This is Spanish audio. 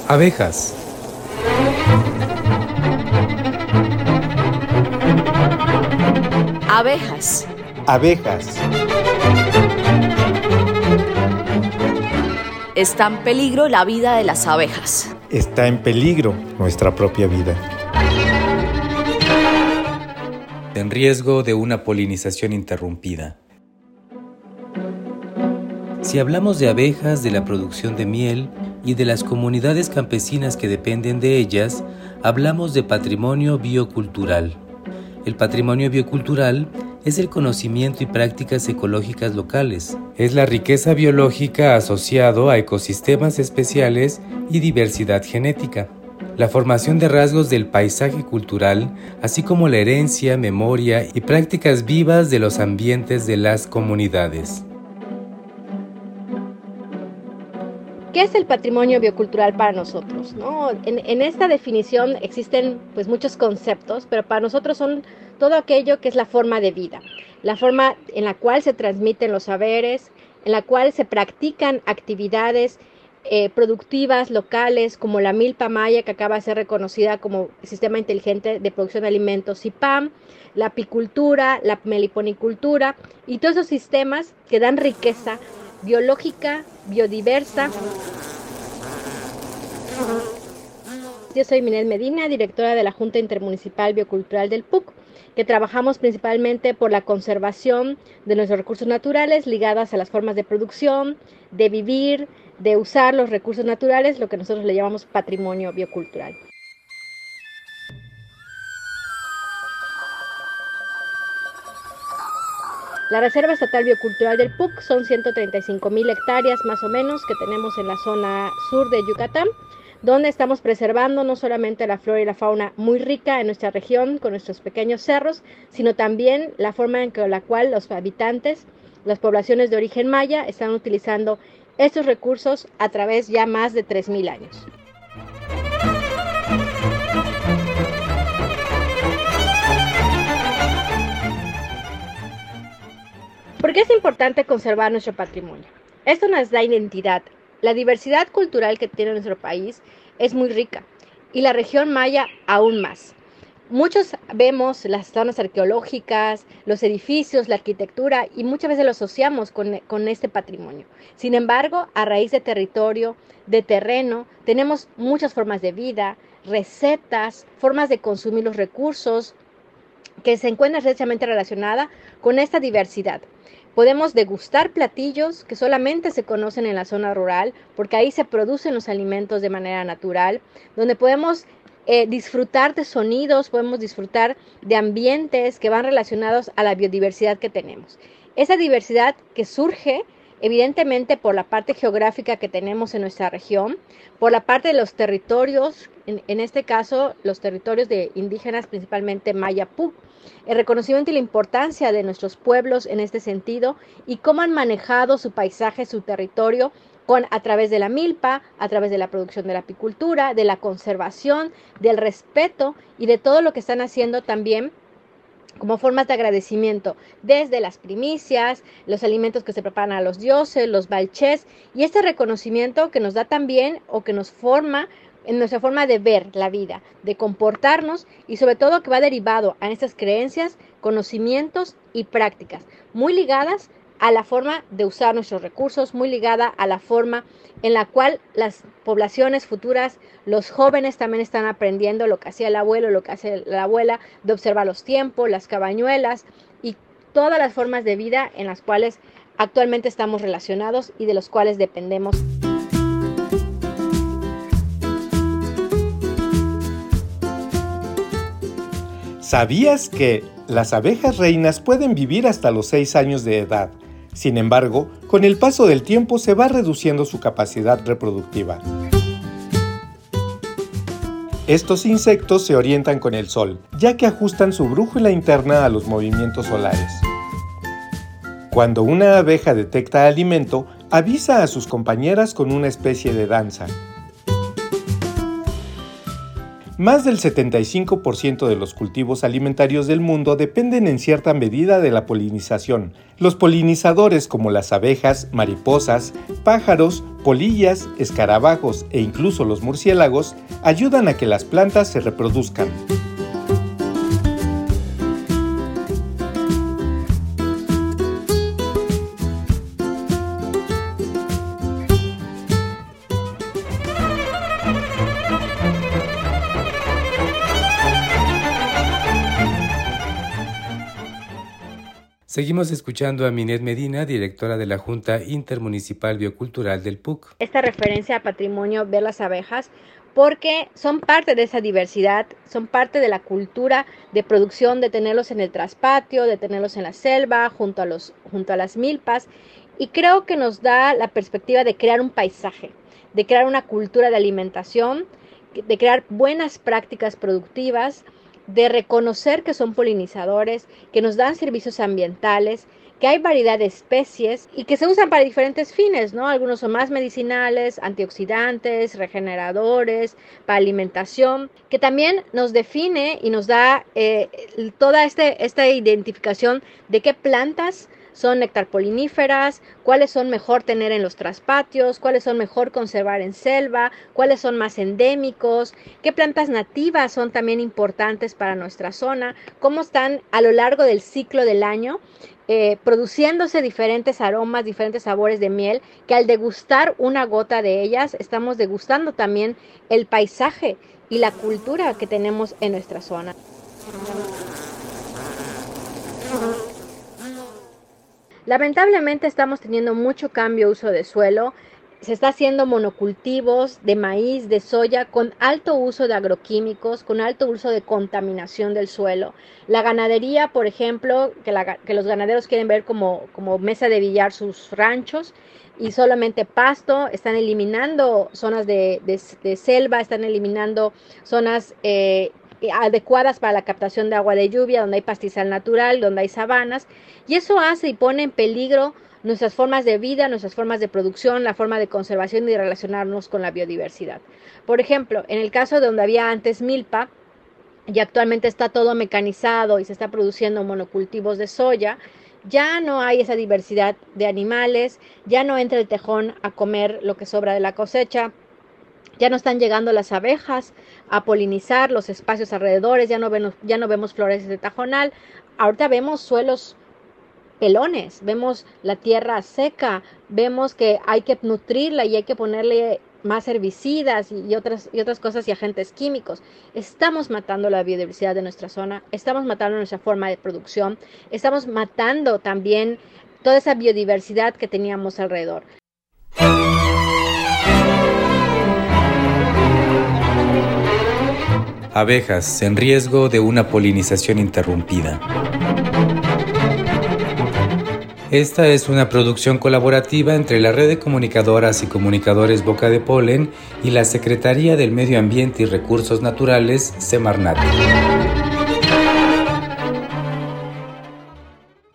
Abejas. Abejas. Abejas. Está en peligro la vida de las abejas. Está en peligro nuestra propia vida. En riesgo de una polinización interrumpida. Si hablamos de abejas, de la producción de miel y de las comunidades campesinas que dependen de ellas, hablamos de patrimonio biocultural. El patrimonio biocultural es el conocimiento y prácticas ecológicas locales. Es la riqueza biológica asociado a ecosistemas especiales y diversidad genética. La formación de rasgos del paisaje cultural, así como la herencia, memoria y prácticas vivas de los ambientes de las comunidades. ¿Qué es el patrimonio biocultural para nosotros? ¿No? En esta definición existen muchos conceptos, pero para nosotros son todo aquello que es la forma de vida, la forma en la cual se transmiten los saberes, en la cual se practican actividades productivas locales como la milpa maya, que acaba de ser reconocida como Sistema Inteligente de Producción de Alimentos SIPAM, la apicultura, la meliponicultura y todos esos sistemas que dan riqueza biológica, biodiversa. Yo soy Minel Medina, directora de la Junta Intermunicipal Biocultural del PUC, que trabajamos principalmente por la conservación de nuestros recursos naturales ligadas a las formas de producción, de vivir, de usar los recursos naturales, lo que nosotros le llamamos patrimonio biocultural. La Reserva Estatal Biocultural del PUC son 135,000 hectáreas más o menos que tenemos en la zona sur de Yucatán, donde estamos preservando no solamente la flora y la fauna muy rica en nuestra región con nuestros pequeños cerros, sino también la forma en la cual los habitantes, las poblaciones de origen maya, están utilizando estos recursos a través ya más de 3,000 años. ¿Por qué es importante conservar nuestro patrimonio? Esto nos da identidad. La diversidad cultural que tiene nuestro país es muy rica y la región maya aún más. Muchos vemos las zonas arqueológicas, los edificios, la arquitectura y muchas veces lo asociamos con este patrimonio. Sin embargo, a raíz de territorio, de terreno, tenemos muchas formas de vida, recetas, formas de consumir los recursos que se encuentran estrechamente relacionadas con esta diversidad. Podemos degustar platillos que solamente se conocen en la zona rural, porque ahí se producen los alimentos de manera natural, donde podemos disfrutar de sonidos, podemos disfrutar de ambientes que van relacionados a la biodiversidad que tenemos. Esa diversidad que surge evidentemente por la parte geográfica que tenemos en nuestra región, por la parte de los territorios, en este caso los territorios de indígenas, principalmente Maya Puc, el reconocimiento y la importancia de nuestros pueblos en este sentido y cómo han manejado su paisaje, su territorio, a través de la milpa, a través de la producción de la apicultura, de la conservación, del respeto y de todo lo que están haciendo también como formas de agradecimiento, desde las primicias, los alimentos que se preparan a los dioses, los balchés, y este reconocimiento que nos da también o que nos forma en nuestra forma de ver la vida, de comportarnos y sobre todo que va derivado a estas creencias, conocimientos y prácticas muy ligadas a la forma de usar nuestros recursos, muy ligada a la forma en la cual las poblaciones futuras, los jóvenes también están aprendiendo lo que hacía el abuelo, lo que hace la abuela, de observar los tiempos, las cabañuelas y todas las formas de vida en las cuales actualmente estamos relacionados y de los cuales dependemos. ¿Sabías que las abejas reinas pueden vivir hasta los 6 años de edad? Sin embargo, con el paso del tiempo se va reduciendo su capacidad reproductiva. Estos insectos se orientan con el sol, ya que ajustan su brújula interna a los movimientos solares. Cuando una abeja detecta alimento, avisa a sus compañeras con una especie de danza. Más del 75% de los cultivos alimentarios del mundo dependen en cierta medida de la polinización. Los polinizadores como las abejas, mariposas, pájaros, polillas, escarabajos e incluso los murciélagos ayudan a que las plantas se reproduzcan. Seguimos escuchando a Minet Medina, directora de la Junta Intermunicipal Biocultural del PUC. Esta referencia a patrimonio de las abejas, porque son parte de esa diversidad, son parte de la cultura de producción, de tenerlos en el traspatio, de tenerlos en la selva, junto a las milpas, y creo que nos da la perspectiva de crear un paisaje, de crear una cultura de alimentación, de crear buenas prácticas productivas, de reconocer que son polinizadores, que nos dan servicios ambientales, que hay variedad de especies y que se usan para diferentes fines, ¿no? Algunos son más medicinales, antioxidantes, regeneradores, para alimentación, que también nos define y nos da toda esta identificación de qué plantas son nectarpoliníferas, cuáles son mejor tener en los traspatios, cuáles son mejor conservar en selva, cuáles son más endémicos, qué plantas nativas son también importantes para nuestra zona, cómo están a lo largo del ciclo del año produciéndose diferentes aromas, diferentes sabores de miel, que al degustar una gota de ellas estamos degustando también el paisaje y la cultura que tenemos en nuestra zona. Lamentablemente estamos teniendo mucho cambio de uso de suelo, se está haciendo monocultivos de maíz, de soya, con alto uso de agroquímicos, con alto uso de contaminación del suelo. La ganadería, por ejemplo, que los ganaderos quieren ver como mesa de billar sus ranchos y solamente pasto, están eliminando zonas de selva, están eliminando zonas adecuadas para la captación de agua de lluvia, donde hay pastizal natural, donde hay sabanas, y eso hace y pone en peligro nuestras formas de vida, nuestras formas de producción, la forma de conservación y de relacionarnos con la biodiversidad. Por ejemplo, en el caso de donde había antes milpa, y actualmente está todo mecanizado y se está produciendo monocultivos de soya, ya no hay esa diversidad de animales, ya no entra el tejón a comer lo que sobra de la cosecha, ya no están llegando las abejas a polinizar los espacios alrededores, ya no vemos flores de tajonal, ahorita vemos suelos pelones, vemos la tierra seca, vemos que hay que nutrirla y hay que ponerle más herbicidas y otras cosas y agentes químicos. Estamos matando la biodiversidad de nuestra zona, estamos matando nuestra forma de producción, estamos matando también toda esa biodiversidad que teníamos alrededor. Abejas en riesgo de una polinización interrumpida. Esta es una producción colaborativa entre la Red de Comunicadoras y Comunicadores Boca de Polen y la Secretaría del Medio Ambiente y Recursos Naturales, Semarnat.